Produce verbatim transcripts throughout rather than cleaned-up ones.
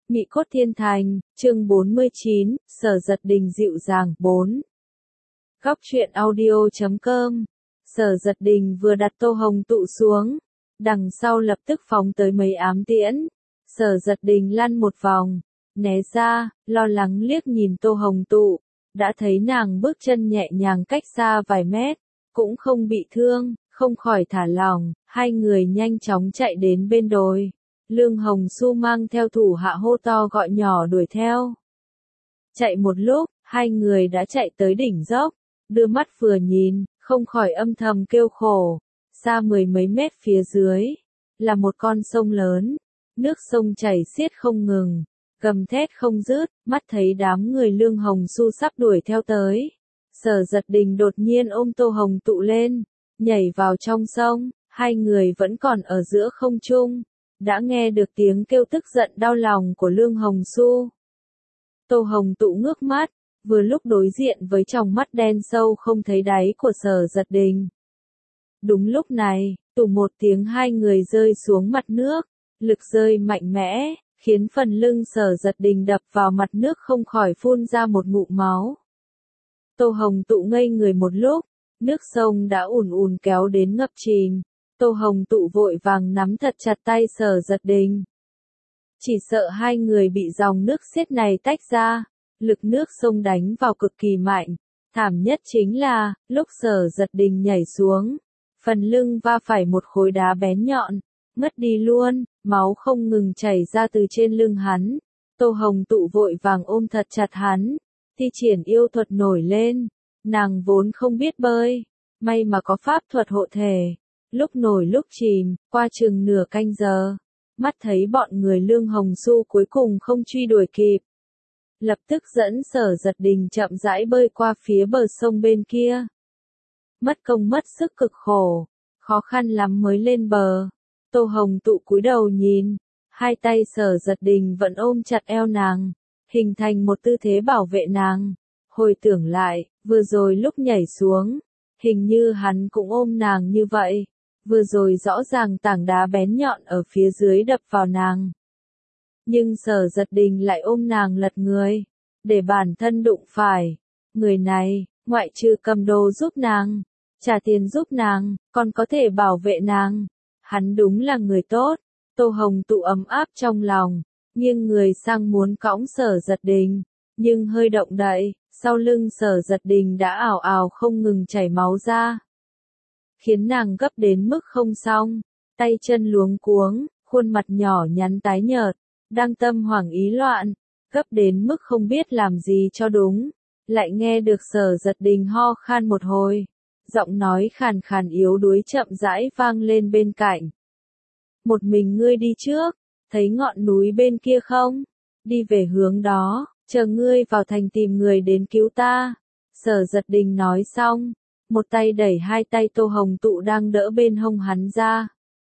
Mị cốt thiên thành, chương bốn mươi chín, Sở Giật Đình dịu dàng, bốn. Góc truyện audio chấm com. Sở Giật Đình vừa đặt Tô Hồng Tụ xuống, đằng sau lập tức phóng tới mấy ám tiễn. Sở Giật Đình lăn một vòng, né ra, lo lắng liếc nhìn Tô Hồng Tụ, đã thấy nàng bước chân nhẹ nhàng cách xa vài mét, cũng không bị thương, không khỏi thả lỏng, hai người nhanh chóng chạy đến bên đồi. Lương Hồng Xu mang theo thủ hạ hô to gọi nhỏ đuổi theo. Chạy một lúc, hai người đã chạy tới đỉnh dốc, đưa mắt vừa nhìn, không khỏi âm thầm kêu khổ. Xa mười mấy mét phía dưới, là một con sông lớn, nước sông chảy xiết không ngừng, gầm thét không dứt, mắt thấy đám người Lương Hồng Xu sắp đuổi theo tới. Sở Giật Đình đột nhiên ôm Tô Hồng Tụ lên, nhảy vào trong sông, hai người vẫn còn ở giữa không trung. Đã nghe được tiếng kêu tức giận đau lòng của Lương Hồng Xu. Tô Hồng Tụ ngước mắt, vừa lúc đối diện với tròng mắt đen sâu không thấy đáy của Sở Giật Đình. Đúng lúc này, tù một tiếng hai người rơi xuống mặt nước, lực rơi mạnh mẽ, khiến phần lưng Sở Giật Đình đập vào mặt nước không khỏi phun ra một ngụm máu. Tô Hồng Tụ ngây người một lúc, nước sông đã ùn ùn kéo đến ngập chìm. Tô Hồng Tụ vội vàng nắm thật chặt tay Sở Giật Đình. Chỉ sợ hai người bị dòng nước xiết này tách ra, lực nước sông đánh vào cực kỳ mạnh. Thảm nhất chính là, lúc Sở Giật Đình nhảy xuống, phần lưng va phải một khối đá bén nhọn, ngất đi luôn, máu không ngừng chảy ra từ trên lưng hắn. Tô Hồng Tụ vội vàng ôm thật chặt hắn, thi triển yêu thuật nổi lên, nàng vốn không biết bơi, may mà có pháp thuật hộ thể. Lúc nổi lúc chìm, qua chừng nửa canh giờ, mắt thấy bọn người Lương Hồng Xu cuối cùng không truy đuổi kịp. Lập tức dẫn Sở Giật Đình chậm rãi bơi qua phía bờ sông bên kia. Mất công mất sức cực khổ, khó khăn lắm mới lên bờ. Tô Hồng Tụ cúi đầu nhìn, hai tay Sở Giật Đình vẫn ôm chặt eo nàng, hình thành một tư thế bảo vệ nàng. Hồi tưởng lại, vừa rồi lúc nhảy xuống, hình như hắn cũng ôm nàng như vậy. Vừa rồi rõ ràng tảng đá bén nhọn ở phía dưới đập vào nàng. Nhưng Sở Giật Đình lại ôm nàng lật người, để bản thân đụng phải. Người này, ngoại trừ cầm đồ giúp nàng, trả tiền giúp nàng, còn có thể bảo vệ nàng. Hắn đúng là người tốt. Tô Hồng Tụ ấm áp trong lòng, nghiêng người sang muốn cõng Sở Giật Đình, nhưng hơi động đậy, sau lưng Sở Giật Đình đã ào ào không ngừng chảy máu ra, khiến nàng gấp đến mức không xong, tay chân luống cuống, khuôn mặt nhỏ nhắn tái nhợt, đang tâm hoảng ý loạn, gấp đến mức không biết làm gì cho đúng. Lại nghe được Sở Giật Đình ho khan một hồi, giọng nói khàn khàn yếu đuối chậm rãi vang lên bên cạnh. Một mình ngươi đi trước, thấy ngọn núi bên kia không? Đi về hướng đó, chờ ngươi vào thành tìm người đến cứu ta. Sở Giật Đình nói xong, một tay đẩy hai tay Tô Hồng Tụ đang đỡ bên hông hắn ra.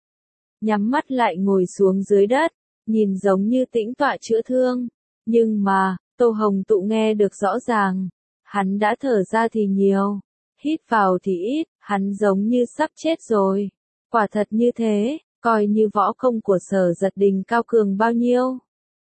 Nhắm mắt lại ngồi xuống dưới đất, nhìn giống như tĩnh tọa chữa thương. Nhưng mà, Tô Hồng Tụ nghe được rõ ràng, hắn đã thở ra thì nhiều, hít vào thì ít, hắn giống như sắp chết rồi. Quả thật như thế, coi như võ công của Sở Giật Đình cao cường bao nhiêu,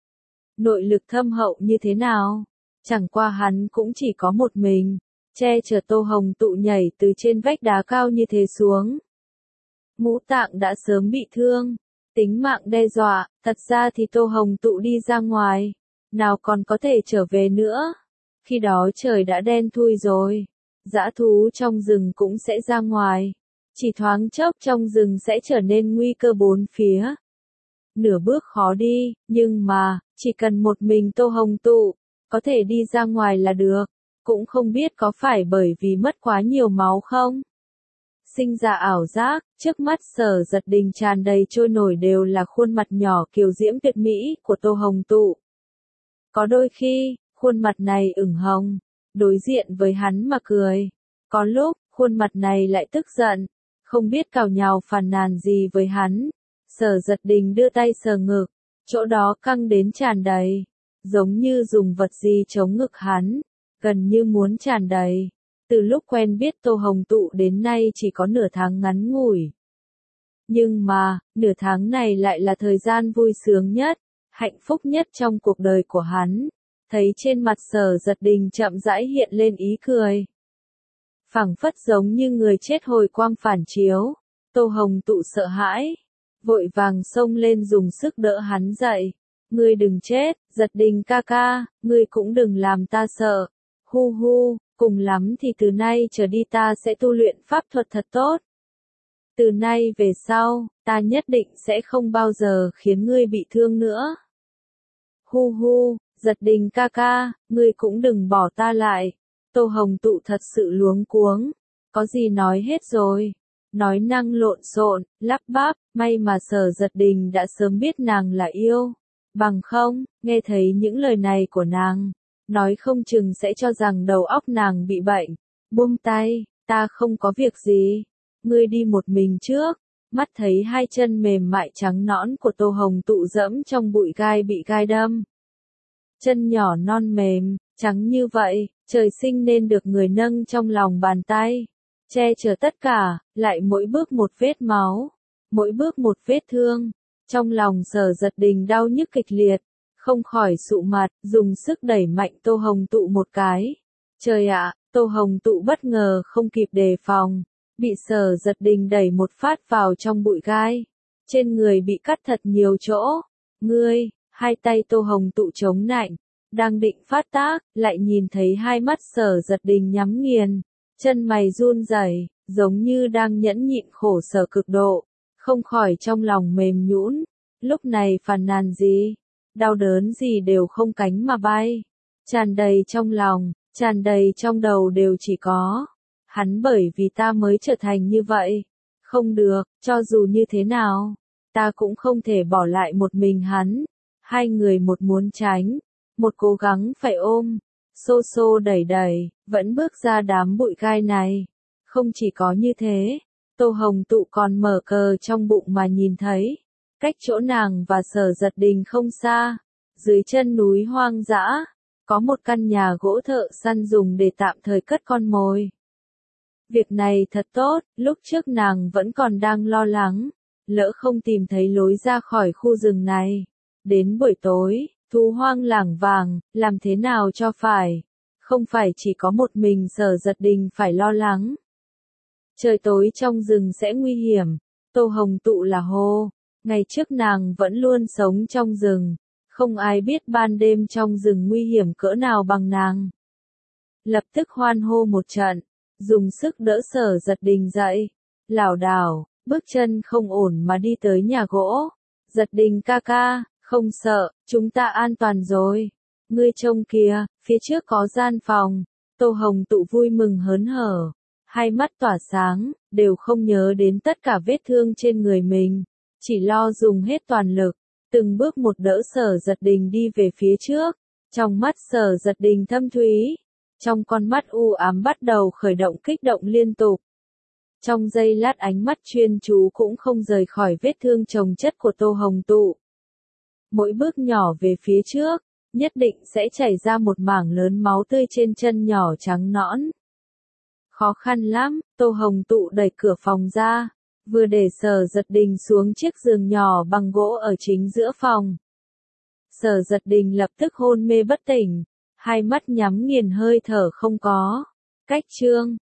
nội lực thâm hậu như thế nào, chẳng qua hắn cũng chỉ có một mình, che chở Tô Hồng Tụ nhảy từ trên vách đá cao như thế xuống. Ngũ tạng đã sớm bị thương, tính mạng đe dọa, thật ra thì Tô Hồng Tụ đi ra ngoài, nào còn có thể trở về nữa. Khi đó trời đã đen thui rồi, dã thú trong rừng cũng sẽ ra ngoài, chỉ thoáng chốc trong rừng sẽ trở nên nguy cơ bốn phía. Nửa bước khó đi, nhưng mà, chỉ cần một mình Tô Hồng Tụ, có thể đi ra ngoài là được. Cũng không biết có phải bởi vì mất quá nhiều máu không? Sinh ra ảo giác, trước mắt Sở Giật Đình tràn đầy trôi nổi đều là khuôn mặt nhỏ kiều diễm tuyệt mỹ của Tô Hồng Tụ. Có đôi khi, khuôn mặt này ửng hồng, đối diện với hắn mà cười. Có lúc, khuôn mặt này lại tức giận, không biết cào nhào phàn nàn gì với hắn. Sở Giật Đình đưa tay sờ ngực, chỗ đó căng đến tràn đầy, giống như dùng vật gì chống ngực hắn, gần như muốn tràn đầy. Từ lúc quen biết Tô Hồng Tụ đến nay chỉ có nửa tháng ngắn ngủi. Nhưng mà, nửa tháng này lại là thời gian vui sướng nhất, hạnh phúc nhất trong cuộc đời của hắn. Thấy trên mặt Sở Giật Đình chậm rãi hiện lên ý cười. Phảng phất giống như người chết hồi quang phản chiếu, Tô Hồng Tụ sợ hãi, vội vàng xông lên dùng sức đỡ hắn dậy. Ngươi đừng chết, Giật Đình ca ca, ngươi cũng đừng làm ta sợ. Hu hu, cùng lắm thì từ nay trở đi ta sẽ tu luyện pháp thuật thật tốt. Từ nay về sau, ta nhất định sẽ không bao giờ khiến ngươi bị thương nữa. Hu hu, Giật Đình ca ca, ngươi cũng đừng bỏ ta lại. Tô Hồng Tụ thật sự luống cuống, có gì nói hết rồi. Nói năng lộn xộn, lắp bắp, may mà Sở Giật Đình đã sớm biết nàng là yêu. Bằng không, nghe thấy những lời này của nàng, nói không chừng sẽ cho rằng đầu óc nàng bị bệnh. Buông tay, ta không có việc gì. Ngươi đi một mình trước. Mắt thấy hai chân mềm mại trắng nõn của Tô Hồng Tụ dẫm trong bụi gai bị gai đâm. Chân nhỏ non mềm, trắng như vậy, trời sinh nên được người nâng trong lòng bàn tay. Che chở tất cả, lại mỗi bước một vết máu, mỗi bước một vết thương. Trong lòng Sở Giật Đình đau nhức kịch liệt, không khỏi sụ mặt, dùng sức đẩy mạnh Tô Hồng Tụ một cái. Trời ạ, Tô Hồng Tụ bất ngờ không kịp đề phòng, bị Sở Giật Đình đẩy một phát vào trong bụi gai. Trên người bị cắt thật nhiều chỗ. Ngươi, hai tay Tô Hồng Tụ chống nạnh, đang định phát tác, lại nhìn thấy hai mắt Sở Giật Đình nhắm nghiền, chân mày run rẩy, giống như đang nhẫn nhịn khổ sở cực độ, không khỏi trong lòng mềm nhũn. Lúc này phàn nàn gì, đau đớn gì đều không cánh mà bay, tràn đầy trong lòng, tràn đầy trong đầu đều chỉ có hắn, bởi vì ta mới trở thành như vậy. Không được, cho dù như thế nào, ta cũng không thể bỏ lại một mình hắn. Hai người một muốn tránh, một cố gắng phải ôm, xô xô đẩy đẩy, vẫn bước ra đám bụi gai này. Không chỉ có như thế, Tô Hồng Tụ còn mở cờ trong bụng mà nhìn thấy, cách chỗ nàng và Sở Giật Đình không xa, dưới chân núi hoang dã, có một căn nhà gỗ thợ săn dùng để tạm thời cất con mồi. Việc này thật tốt, lúc trước nàng vẫn còn đang lo lắng, lỡ không tìm thấy lối ra khỏi khu rừng này. Đến buổi tối, thú hoang lảng vàng, làm thế nào cho phải? Không phải chỉ có một mình Sở Giật Đình phải lo lắng. Trời tối trong rừng sẽ nguy hiểm. Tô Hồng Tụ là hô. Ngày trước nàng vẫn luôn sống trong rừng. Không ai biết ban đêm trong rừng nguy hiểm cỡ nào bằng nàng. Lập tức hoan hô một trận, dùng sức đỡ Sở Giật Đình dậy. Lảo đảo, bước chân không ổn mà đi tới nhà gỗ. Giật Đình ca ca, không sợ, chúng ta an toàn rồi. Ngươi trông kìa, phía trước có gian phòng. Tô Hồng Tụ vui mừng hớn hở, hai mắt tỏa sáng, đều không nhớ đến tất cả vết thương trên người mình, chỉ lo dùng hết toàn lực, từng bước một đỡ Sở Giật Đình đi về phía trước. Trong mắt Sở Giật Đình thâm thúy, trong con mắt u ám bắt đầu khởi động kích động liên tục. Trong giây lát ánh mắt chuyên chú cũng không rời khỏi vết thương chồng chất của Tô Hồng Tụ. Mỗi bước nhỏ về phía trước, nhất định sẽ chảy ra một mảng lớn máu tươi trên chân nhỏ trắng nõn. Khó khăn lắm, Tô Hồng Tụ đẩy cửa phòng ra, vừa để Sở Giật Đình xuống chiếc giường nhỏ bằng gỗ ở chính giữa phòng. Sở Giật Đình lập tức hôn mê bất tỉnh, hai mắt nhắm nghiền hơi thở không có. Cách chương